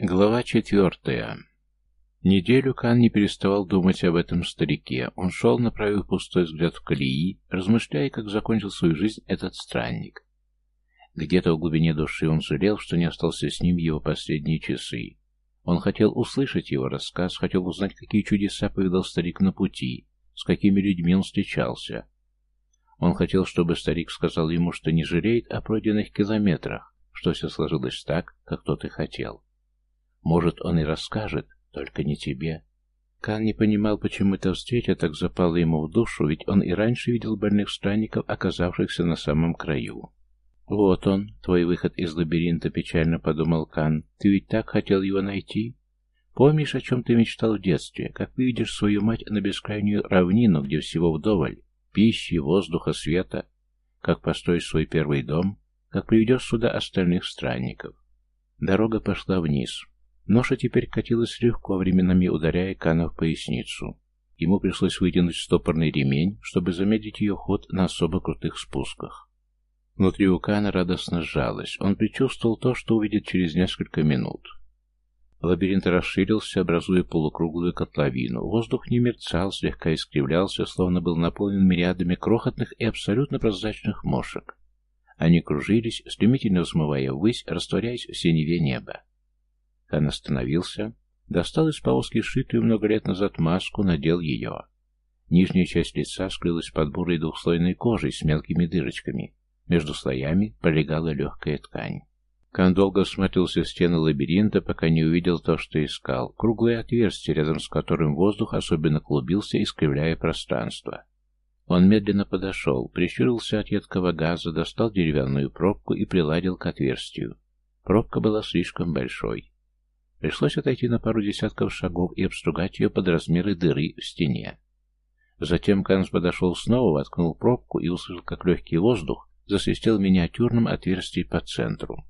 Глава 4. Неделю Кан не переставал думать об этом старике. Он шел, направив пустой взгляд в колеи, размышляя, как закончил свою жизнь этот странник. Где-то в глубине души он жалел, что не остался с ним в его последние часы. Он хотел услышать его рассказ, хотел узнать, какие чудеса повидал старик на пути, с какими людьми он встречался. Он хотел, чтобы старик сказал ему, что не жалеет о пройденных километрах, что все сложилось так, как тот и хотел. Может, он и расскажет, только не тебе. Кан не понимал, почему эта встреча так запала ему в душу, ведь он и раньше видел больных странников, оказавшихся на самом краю. «Вот он, твой выход из лабиринта», — печально подумал Кан. «Ты ведь так хотел его найти? Помнишь, о чем ты мечтал в детстве? Как выведешь свою мать на бескрайнюю равнину, где всего вдоволь, пищи, воздуха, света? Как построишь свой первый дом? Как приведешь сюда остальных странников?» Дорога пошла вниз. Ноша теперь катилась легко, временами ударяя Кана в поясницу. Ему пришлось вытянуть стопорный ремень, чтобы замедлить ее ход на особо крутых спусках. Внутри у Кана радостно сжалось. Он предчувствовал то, что увидит через несколько минут. Лабиринт расширился, образуя полукруглую котловину. Воздух не мерцал, слегка искривлялся, словно был наполнен мириадами крохотных и абсолютно прозрачных мошек. Они кружились, стремительно взмывая ввысь, растворяясь в синеве неба. Кан остановился, достал из повозки сшитую много лет назад маску, надел ее. Нижняя часть лица скрылась под бурой двухслойной кожей с мелкими дырочками. Между слоями пролегала легкая ткань. Кан долго всматривался в стены лабиринта, пока не увидел то, что искал. Круглое отверстие, рядом с которым воздух особенно клубился, искривляя пространство. Он медленно подошел, прищурился от едкого газа, достал деревянную пробку и приладил к отверстию. Пробка была слишком большой. Пришлось отойти на пару десятков шагов и обстругать ее под размеры дыры в стене. Затем Канс подошел снова, воткнул пробку и услышал, как легкий воздух засвистел в миниатюрном отверстии по центру.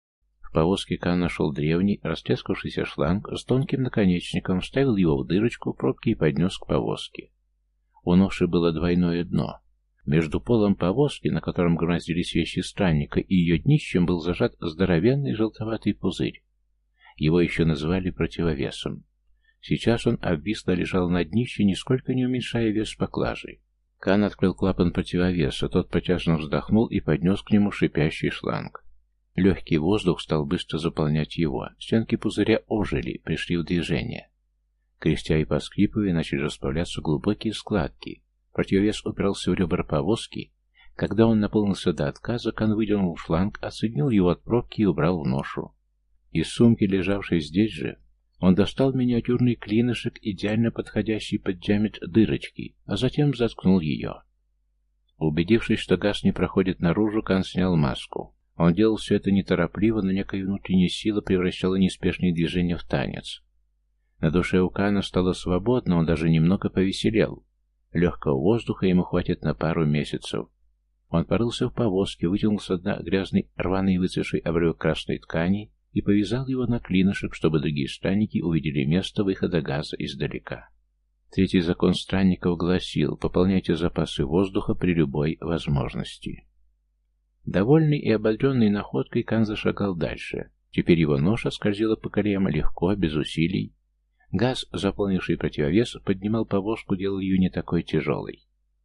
В повозке Кан нашел древний, растрескавшийся шланг с тонким наконечником, вставил его в дырочку пробки и поднес к повозке. У ноши было двойное дно. Между полом повозки, на котором громоздились вещи странника, и ее днищем был зажат здоровенный желтоватый пузырь. Его еще называли противовесом. Сейчас он обвисло лежал на днище, нисколько не уменьшая вес поклажи. Кан открыл клапан противовеса, тот протяжно вздохнул и поднес к нему шипящий шланг. Легкий воздух стал быстро заполнять его. Стенки пузыря ожили, пришли в движение. Кряхтя и поскрипывая, начали расправляться глубокие складки. Противовес упирался в ребра повозки. Когда он наполнился до отказа, Кан выдернул шланг, отсоединил его от пробки и убрал в ношу. Из сумки, лежавшей здесь же, он достал миниатюрный клинышек, идеально подходящий под диаметр дырочки, а затем заткнул ее. Убедившись, что газ не проходит наружу, Кан снял маску. Он делал все это неторопливо, но некая внутренняя сила превращала неспешные движения в танец. На душе у Кана стало свободно, он даже немного повеселел. Легкого воздуха ему хватит на пару месяцев. Он порылся в повозке, вытянул со дна грязный, рваный, выцветший обрывок красной ткани и повязал его на клинышек, чтобы другие странники увидели место выхода газа издалека. Третий закон странников гласил: пополняйте запасы воздуха при любой возможности. Довольный и ободренный находкой, Кан зашагал дальше. Теперь его ноша скользила по колеям легко, без усилий. Газ, заполнивший противовес, поднимал повозку, делал ее не такой тяжелой.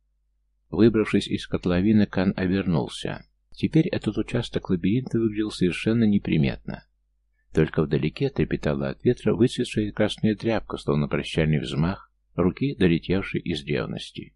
Выбравшись из котловины, Кан обернулся. Теперь этот участок лабиринта выглядел совершенно неприметно. Только вдалеке трепетала от ветра выцветшая красная тряпка, словно прощальный взмах руки, долетевшей из древности.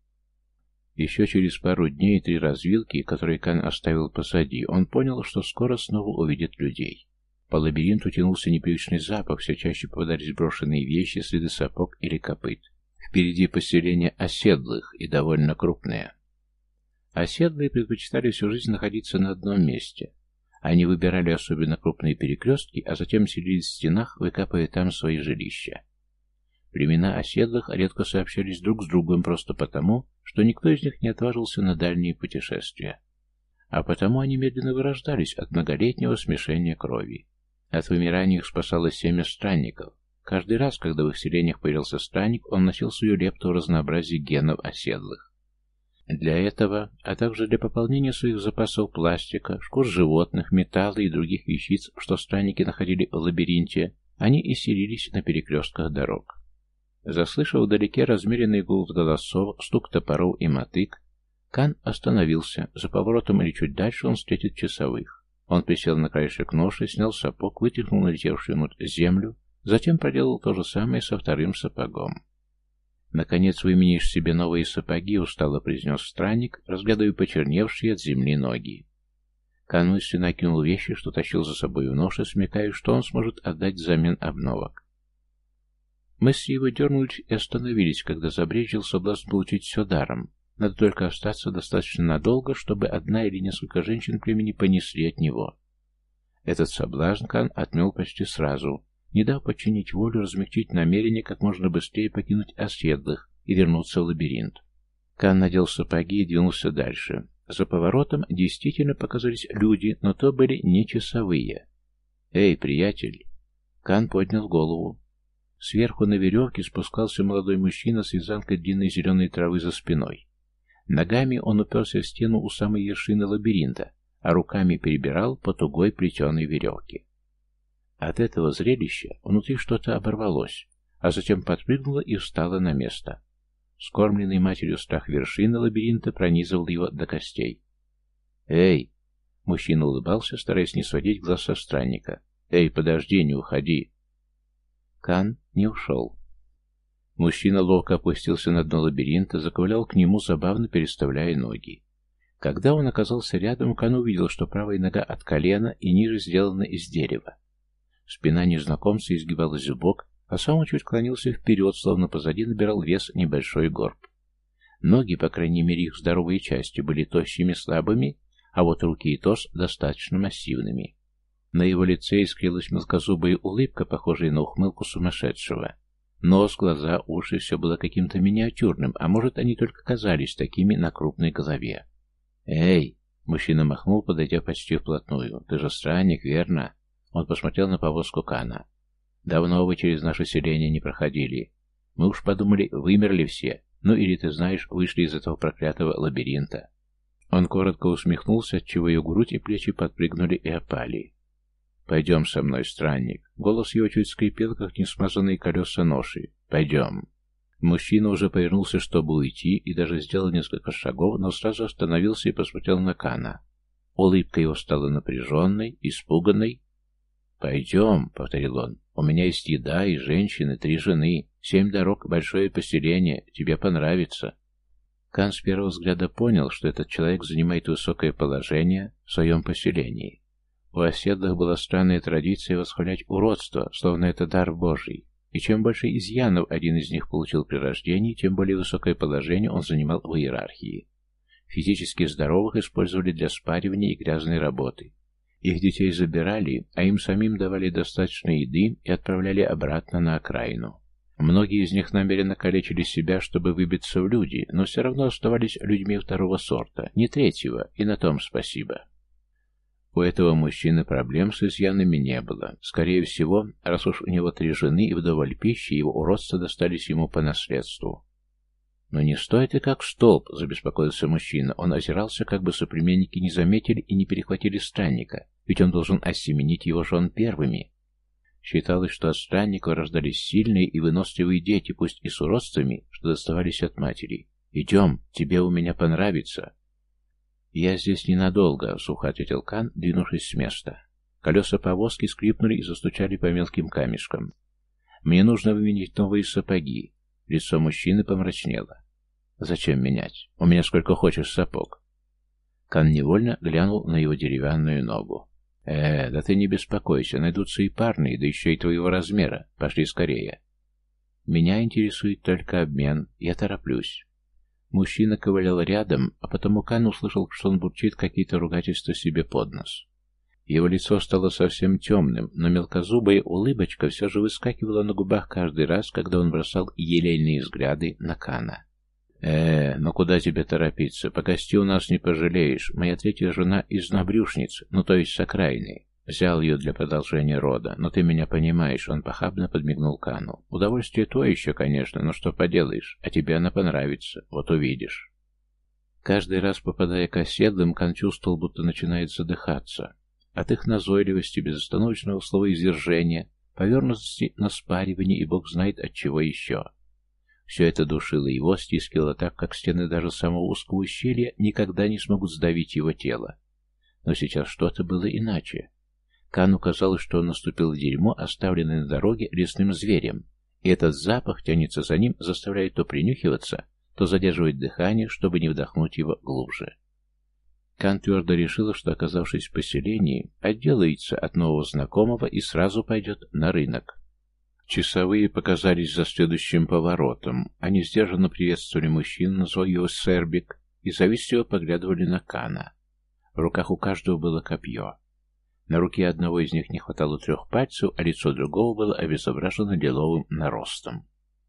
Еще через пару дней 3 развилки, которые Кан оставил позади, он понял, что скоро снова увидит людей. По лабиринту тянулся непривычный запах, все чаще попадались брошенные вещи, следы сапог или копыт. Впереди поселение оседлых, и довольно крупное. Оседлые предпочитали всю жизнь находиться на одном месте. Они выбирали особенно крупные перекрестки, а затем селились в стенах, выкапывая там свои жилища. Племена оседлых редко сообщались друг с другом просто потому, что никто из них не отважился на дальние путешествия. А потому они медленно вырождались от многолетнего смешения крови. От вымирания их спасало семя странников. Каждый раз, когда в их селениях появился странник, он носил свою лепту в разнообразие генов оседлых. Для этого, а также для пополнения своих запасов пластика, шкур животных, металла и других вещиц, что странники находили в лабиринте, они и селились на перекрестках дорог. Заслышав вдалеке размеренный гул голосов, стук топоров и мотык, Кан остановился. За поворотом или чуть дальше он встретит часовых. Он присел на краешек ноши, снял сапог, вытряхнул налетевшую внутрь землю, затем проделал то же самое со вторым сапогом. «Наконец выменишь себе новые сапоги», — устало произнес странник, разглядывая почерневшие от земли ноги. Кан мысленно накинул вещи, что тащил за собой в ноше, смекая, что он сможет отдать взамен обновок. Мысли его дернулись и остановились, когда забрезжил соблазн получить все даром. Надо только остаться достаточно надолго, чтобы одна или несколько женщин племени понесли от него. Этот соблазн Кан отмел почти сразу, не дав подчинить волю, размягчить намерение как можно быстрее покинуть оседлых и вернуться в лабиринт. Кан надел сапоги и двинулся дальше. За поворотом действительно показались люди, но то были не часовые. «Эй, приятель!» Кан поднял голову. Сверху на веревке спускался молодой мужчина с вязанкой длинной зеленой травы за спиной. Ногами он уперся в стену у самой вершины лабиринта, а руками перебирал по тугой плетеной веревке. От этого зрелища внутри что-то оборвалось, а затем подпрыгнуло и встало на место. Скормленный матерью страх вершины лабиринта пронизывал его до костей. «Эй!» Мужчина улыбался, стараясь не сводить глаз со странника. «Эй, подожди, не уходи!» Кан не ушел. Мужчина ловко опустился на дно лабиринта, заковылял к нему, забавно переставляя ноги. Когда он оказался рядом, Кан увидел, что правая нога от колена и ниже сделана из дерева. Спина незнакомца изгибалась в бок, а сам он чуть клонился вперед, словно позади набирал вес небольшой горб. Ноги, по крайней мере их здоровые части, были тощими, слабыми, а вот руки и торс достаточно массивными. На его лице искрилась мелкозубая улыбка, похожая на ухмылку сумасшедшего. Нос, глаза, уши — все было каким-то миниатюрным, а может, они только казались такими на крупной голове. «Эй!» — мужчина махнул, подойдя почти вплотную. «Ты же странник, верно?» Он посмотрел на повозку Кана. «Давно вы через наше селение не проходили. Мы уж подумали, вымерли все. Ну или, ты знаешь, вышли из этого проклятого лабиринта». Он коротко усмехнулся, отчего ее грудь и плечи подпрыгнули и опали. «Пойдем со мной, странник». Голос его чуть скрипел, как несмазанные колеса ноши. «Пойдем». Мужчина уже повернулся, чтобы уйти, и даже сделал несколько шагов, но сразу остановился и посмотрел на Кана. Улыбка его стала напряженной, испуганной. «Пойдем», — повторил он. «У меня есть еда и женщины, 3 жены, 7 дорог, большое поселение. Тебе понравится». Кан с первого взгляда понял, что этот человек занимает высокое положение в своем поселении. У оседлых была странная традиция восхвалять уродство, словно это дар Божий. И чем больше изъянов один из них получил при рождении, тем более высокое положение он занимал в иерархии. Физически здоровых использовали для спаривания и грязной работы. Их детей забирали, а им самим давали достаточно еды и отправляли обратно на окраину. Многие из них намеренно калечили себя, чтобы выбиться в люди, но все равно оставались людьми второго сорта, не третьего, и на том спасибо. У этого мужчины проблем с изъянами не было. Скорее всего, раз уж у него 3 жены и вдоволь пищи, его уродства достались ему по наследству. «Но не стой ты как столб», — забеспокоился мужчина. Он озирался, как бы соплеменники не заметили и не перехватили странника, ведь он должен осеменить его жен первыми. Считалось, что от странников рождались сильные и выносливые дети, пусть и с уродствами, что доставались от матери. «Идем, тебе у меня понравится». «Я здесь ненадолго», — сухо ответил Кан, двинувшись с места. Колеса повозки скрипнули и застучали по мелким камешкам. «Мне нужно выменять новые сапоги». Лицо мужчины помрачнело. «Зачем менять? У меня сколько хочешь сапог». Кан невольно глянул на его деревянную ногу. Да ты не беспокойся, найдутся и парные, да еще и твоего размера. Пошли скорее». «Меня интересует только обмен, я тороплюсь». Мужчина ковылял рядом, а потому Кан услышал, что он бурчит какие-то ругательства себе под нос. Его лицо стало совсем темным, но мелкозубая улыбочка все же выскакивала на губах каждый раз, когда он бросал елейные взгляды на Кана. Ну куда тебе торопиться? Погости у нас не пожалеешь. Моя 3-я жена из набрюшниц, ну то есть с окраины. Взял ее для продолжения рода, но ты меня понимаешь», — он похабно подмигнул Кану. «Удовольствие то еще, конечно, но что поделаешь, а тебе она понравится, вот увидишь». Каждый раз, попадая к оседлым, Кан чувствовал, будто начинает задыхаться. От их назойливости, безостановочного словоизвержения, повернутости на спаривание и бог знает от чего еще. Все это душило его, стискивало так, как стены даже самого узкого ущелья никогда не смогут сдавить его тело. Но сейчас что-то было иначе. Кану казалось, что он наступил в дерьмо, оставленное на дороге лесным зверем, и этот запах тянется за ним, заставляет то принюхиваться, то задерживать дыхание, чтобы не вдохнуть его глубже. Кан твердо решила, что, оказавшись в поселении, отделается от нового знакомого и сразу пойдет на рынок. Часовые показались за следующим поворотом. Они сдержанно приветствовали мужчину, назвал его Сербик, и завистливо поглядывали на Кана. В руках у каждого было копье. На руке одного из них не хватало 3 пальцев, а лицо другого было обезображено лиловым наростом.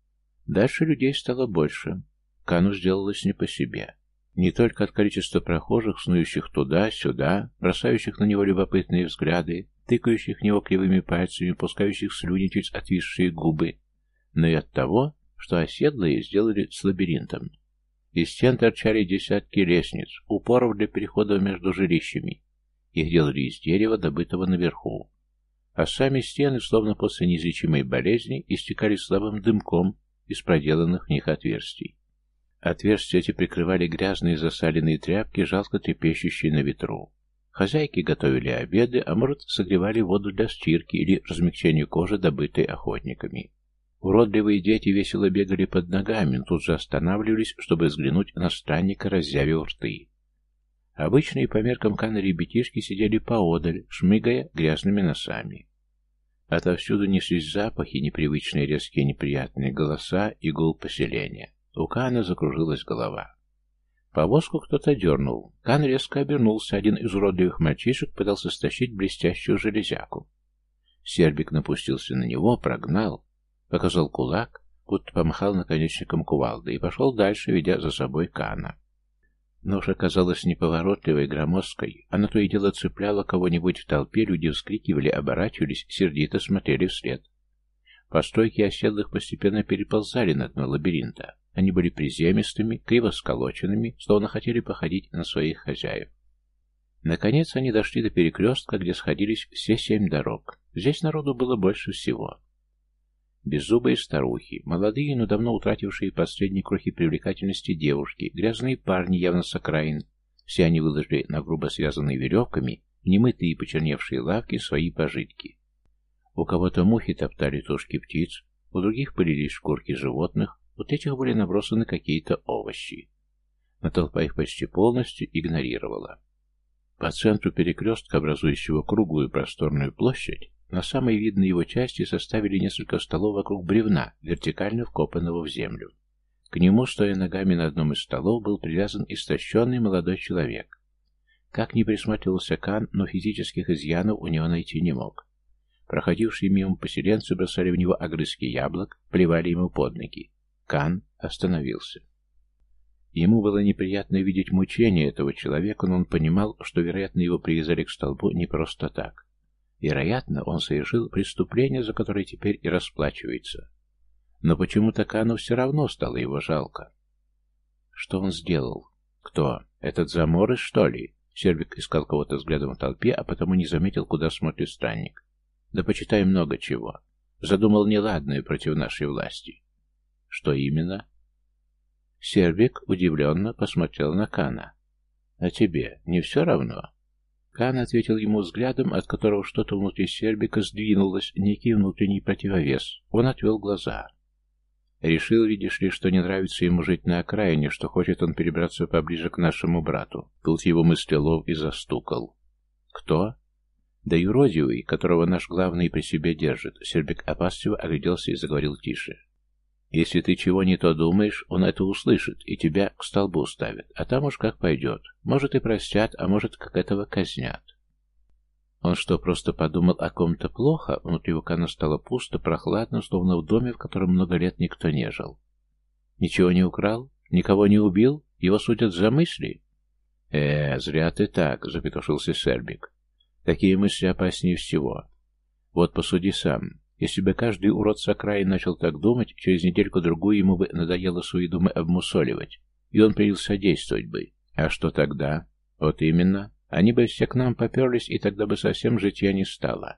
Дальше людей стало больше. Кану сделалось не по себе. Не только от количества прохожих, снующих туда-сюда, бросающих на него любопытные взгляды, тыкающих в него кривыми пальцами, пускающих слюни через отвисшие губы, но и от того, что оседлые сделали с лабиринтом. Из стен торчали десятки лестниц, упоров для перехода между жилищами. Их делали из дерева, добытого наверху. А сами стены, словно после неизлечимой болезни, истекали слабым дымком из проделанных в них отверстий. Отверстия эти прикрывали грязные засаленные тряпки, жалко трепещущие на ветру. Хозяйки готовили обеды, а может, согревали воду для стирки или размягчения кожи, добытой охотниками. Уродливые дети весело бегали под ногами, но тут же останавливались, чтобы взглянуть на странника, разъявив рты. Обычные по меркам Кана ребятишки сидели поодаль, шмыгая грязными носами. Отовсюду неслись запахи, непривычные, резкие, неприятные голоса и гул поселения. У Кана закружилась голова. Повозку кто-то дернул. Кан резко обернулся. Один из уродливых мальчишек пытался стащить блестящую железяку. Сербик напустился на него, прогнал, показал кулак, будто помахал наконечником кувалды и пошел дальше, ведя за собой Кана. Нож оказалась неповоротливой, громоздкой. Она то и дело цепляла кого-нибудь в толпе, люди вскрикивали, оборачивались, сердито смотрели вслед. Постройки оседлых постепенно переползали на дно лабиринта. Они были приземистыми, криво сколоченными, словно хотели походить на своих хозяев. Наконец они дошли до перекрестка, где сходились все 7 дорог. Здесь народу было больше всего. Беззубые старухи, молодые, но давно утратившие последние крохи привлекательности девушки, грязные парни, явно с окраин. Все они выложили на грубо связанные веревками немытые и почерневшие лавки свои пожитки. У кого-то мухи топтали тушки птиц, у других пылились шкурки животных, у третьих были набросаны какие-то овощи. Но толпа их почти полностью игнорировала. По центру перекрестка, образующего круглую просторную площадь, на самой видной его части составили несколько столов вокруг бревна, вертикально вкопанного в землю. К нему, стоя ногами на одном из столов, был привязан истощенный молодой человек. Как ни присматривался Кан, но физических изъянов у него найти не мог. Проходившие мимо поселенцы бросали в него огрызки яблок, плевали ему под ноги. Кан остановился. Ему было неприятно видеть мучения этого человека, но он понимал, что, вероятно, его привязали к столбу не просто так. Вероятно, он совершил преступление, за которое теперь и расплачивается. Но почему-то Кану все равно стало его жалко. Что он сделал? Кто? Этот заморыш, что ли? Сербик искал кого-то взглядом в толпе, а потому не заметил, куда смотрит странник. Да почитай много чего. Задумал неладное против нашей власти. Что именно? Сербик удивленно посмотрел на Кана. А тебе не все равно? Кан ответил ему взглядом, от которого что-то внутри Сербика сдвинулось, некий внутренний противовес. Он отвел глаза. Решил, видишь ли, что не нравится ему жить на окраине, что хочет он перебраться поближе к нашему брату. Тут его мыслелов и застукал. Кто? Да юродивый, которого наш главный при себе держит. Сербик опасливо огляделся и заговорил тише. Если ты чего не то думаешь, он это услышит и тебя к столбу ставит, а там уж как пойдет. Может и простят, а может как этого казнят. Он что, просто подумал о ком-то плохо? Внутри Кана стало пусто, прохладно, словно в доме, в котором много лет никто не жил. Ничего не украл? Никого не убил? Его судят за мысли? Зря ты так, запетушился Сербик. Такие мысли опаснее всего. Вот посуди сам. Если бы каждый урод с окраин начал так думать, через недельку-другую ему бы надоело свои думы обмусоливать, и он принялся действовать бы. А что тогда? Вот именно. Они бы все к нам поперлись, и тогда бы совсем житья не стало.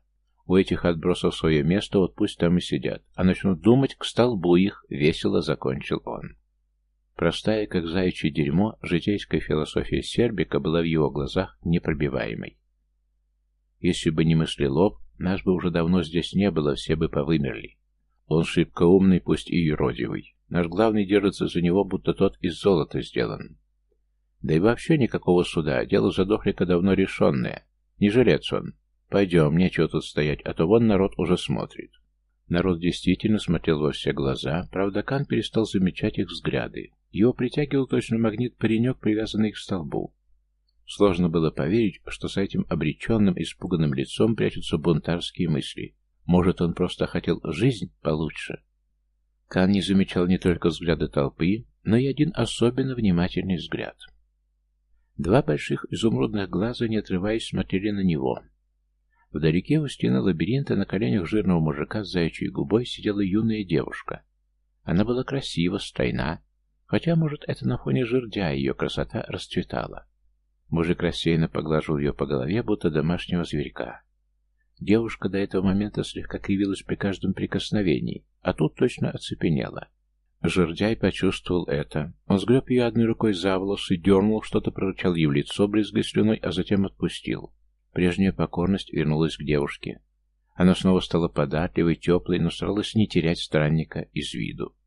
У этих отбросов свое место, вот пусть там и сидят. А начнут думать, к столбу их, весело закончил он. Простая, как заячье дерьмо, житейская философия Сербика была в его глазах непробиваемой. Если бы не мысли лоб, нас бы уже давно здесь не было, все бы повымерли. Он шибко умный, пусть и юродивый. Наш главный держится за него, будто тот из золота сделан. Да и вообще никакого суда, дело задохлика давно решенное. Не жилец он. Пойдем, нечего тут стоять, а то вон народ уже смотрит. Народ действительно смотрел во все глаза, правда Кан перестал замечать их взгляды. Его притягивал точно магнит паренек, привязанный к столбу. Сложно было поверить, что с этим обреченным, испуганным лицом прячутся бунтарские мысли. Может, он просто хотел жизнь получше? Кан не замечал не только взгляда толпы, но и один особенно внимательный взгляд. Два больших изумрудных глаза, не отрываясь, смотрели на него. Вдалеке у стены лабиринта на коленях жирного мужика с заячьей губой сидела юная девушка. Она была красива, стройна, хотя, может, это на фоне жердя ее красота расцветала. Мужик рассеянно поглаживал ее по голове, будто домашнего зверька. Девушка до этого момента слегка кривилась при каждом прикосновении, а тут точно оцепенела. Жердяй почувствовал это. Он сгреб ее одной рукой за волосы, дернул, что-то прорычал ей в лицо, брызгая слюной, а затем отпустил. Прежняя покорность вернулась к девушке. Она снова стала податливой, теплой, но старалась не терять странника из виду.